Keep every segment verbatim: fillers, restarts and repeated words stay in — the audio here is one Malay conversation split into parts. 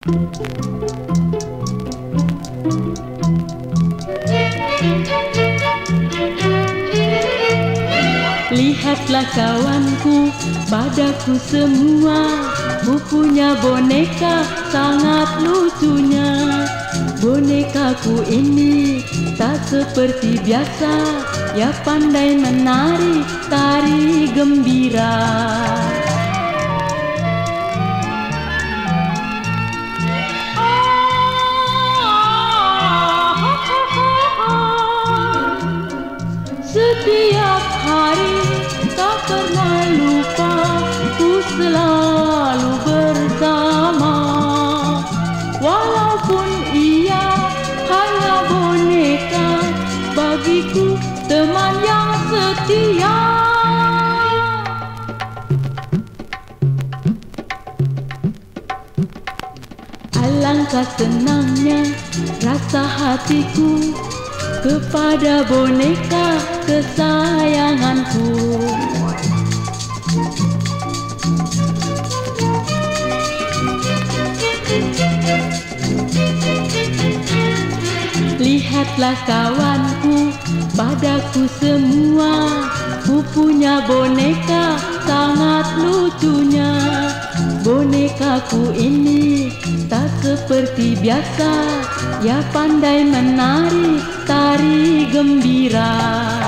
Lihatlah kawanku, padaku semua, ku punya boneka sangat lucunya. Bonekaku ini tak seperti biasa, ia pandai menari tari gembira. Setiap hari tak pernah lupa, ku selalu bersama. Walaupun ia hanya boneka, bagiku teman yang setia. Alangkah senangnya rasa hatiku kepada boneka kesayanganku. Lihatlah kawanku, padaku semua, ku punya boneka sangat lucunya. Bonekaku ini tak seperti biasa, ia pandai menari tari gembira.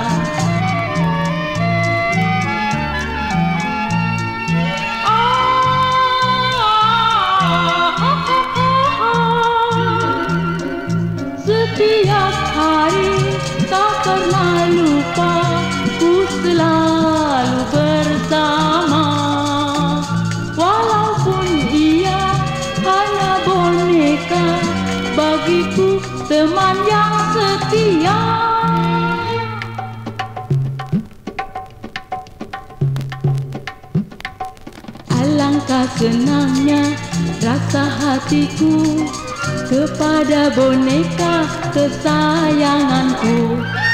Setiap hari tak pernah lupa, ku selalu bersama. Walaupun ia hanya boneka, bagiku teman yang setia. Alangkah senangnya rasa hatiku kepada boneka kesayanganku.